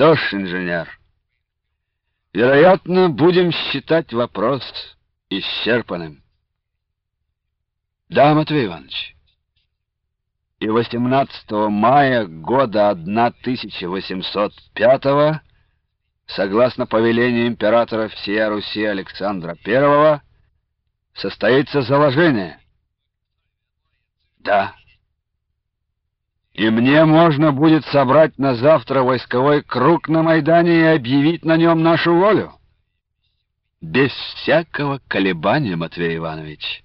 Что ж, инженер, вероятно, будем считать вопрос исчерпанным. Да, Матвей Иванович. И 18 мая года 1805, согласно повелению императора всея Руси Александра I, состоится заложение. Да. И мне можно будет собрать на завтра войсковой круг на Майдане и объявить на нем нашу волю. Без всякого колебания, Матвей Иванович.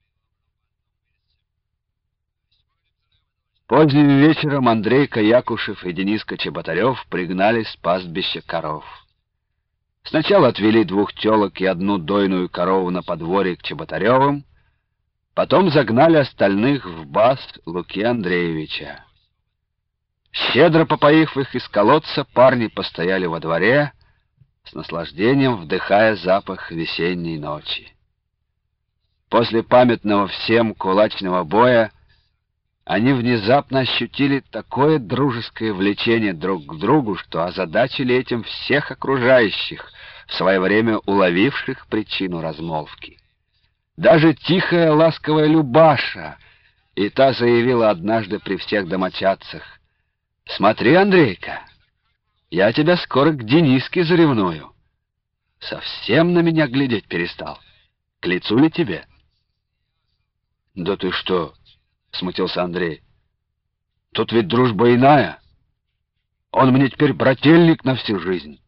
Поздним вечером Андрейка Якушев и Дениска Чеботарев пригнали с пастбища коров. Сначала отвели 2 телок и 1 дойную корову на подворье к Чеботаревым, потом загнали остальных в баз Луки Андреевича. Щедро попоив их из колодца, парни постояли во дворе, с наслаждением вдыхая запах весенней ночи. После памятного всем кулачного боя они внезапно ощутили такое дружеское влечение друг к другу, что озадачили этим всех окружающих, в свое время уловивших причину размолвки. Даже тихая, ласковая Любаша, и та заявила однажды при всех домочадцах: «Смотри, Андрейка, я тебя скоро к Дениске заревную. Совсем на меня глядеть перестал. К лицу ли тебе?» «Да ты что?» — смутился Андрей. «Тут ведь дружба иная. Он мне теперь брательник на всю жизнь».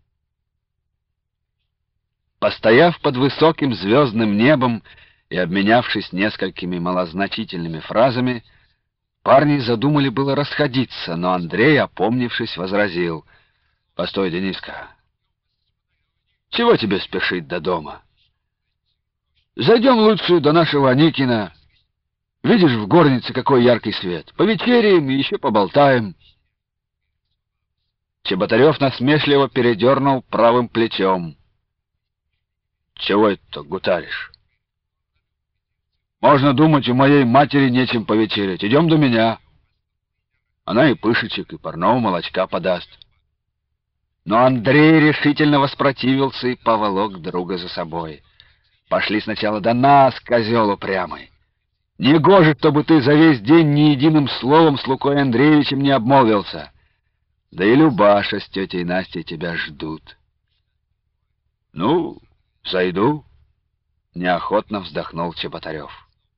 Постояв под высоким звездным небом и обменявшись несколькими малозначительными фразами, парни задумали было расходиться, но Андрей, опомнившись, возразил: «Постой, Дениска, чего тебе спешить до дома? Зайдем лучше до нашего Аникина. Видишь, в горнице какой яркий свет. Повечеряем и еще поболтаем». Чеботарев насмешливо передернул правым плечом. «Чего это гутаришь? Можно думать, у моей матери нечем повечерять. Идем до меня. Она и пышечек, и парного молочка подаст». Но Андрей решительно воспротивился и поволок друга за собой. «Пошли сначала до нас, козел упрямый. Негоже, чтобы ты за весь день ни единым словом с Лукой Андреевичем не обмолвился. Да и Любаша с тетей Настей тебя ждут». «Ну, зайду», — неохотно вздохнул Чеботарев.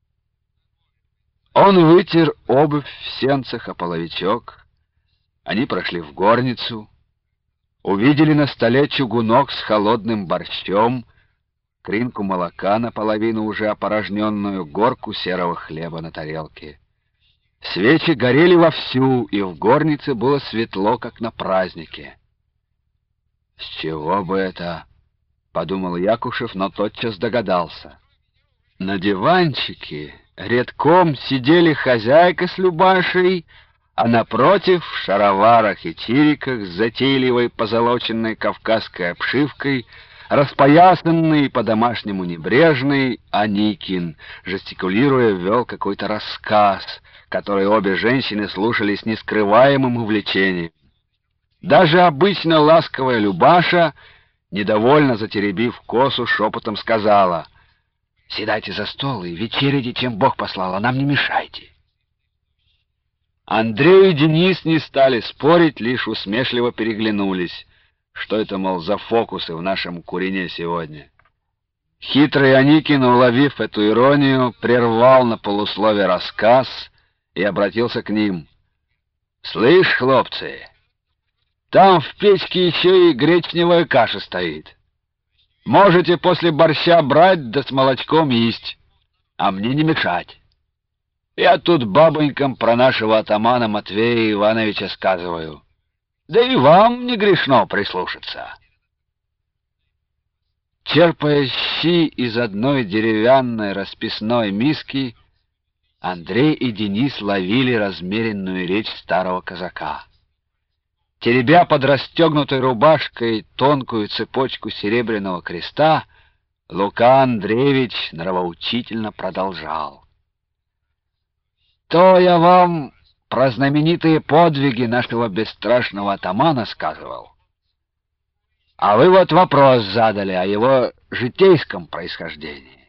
Он вытер обувь в сенцах о половичок. Они прошли в горницу, увидели на столе чугунок с холодным борщом, кринку молока наполовину уже опорожненную, горку серого хлеба на тарелке. Свечи горели вовсю, и в горнице было светло, как на празднике. «С чего бы это?» — подумал Якушев, но тотчас догадался. На диванчике редком сидели хозяйка с Любашей, а напротив, в шароварах и чириках с затейливой позолоченной кавказской обшивкой, распоясанный и по-домашнему небрежный, Аникин, жестикулируя, вел какой-то рассказ, который обе женщины слушали с нескрываемым увлечением. Даже обычно ласковая Любаша, недовольно затеребив косу, шепотом сказала: «Седайте за стол и вечеряйте, чем Бог послал, а нам не мешайте». Андрей и Денис не стали спорить, лишь усмешливо переглянулись. Что это, мол, за фокусы в нашем Курине сегодня? Хитрый Аникин, уловив эту иронию, прервал на полуслове рассказ и обратился к ним: «Слышь, хлопцы, там в печке еще и гречневая каша стоит. Можете после борща брать да с молочком есть, а мне не мешать. Я тут бабонькам про нашего атамана Матвея Ивановича сказываю. Да и вам не грешно прислушаться». Черпая щи из одной деревянной расписной миски, Андрей и Денис ловили размеренную речь старого казака. Теребя под расстегнутой рубашкой тонкую цепочку серебряного креста, Лука Андреевич нравоучительно продолжал: «То я вам про знаменитые подвиги нашего бесстрашного атамана сказывал. А вы вот вопрос задали о его житейском происхождении.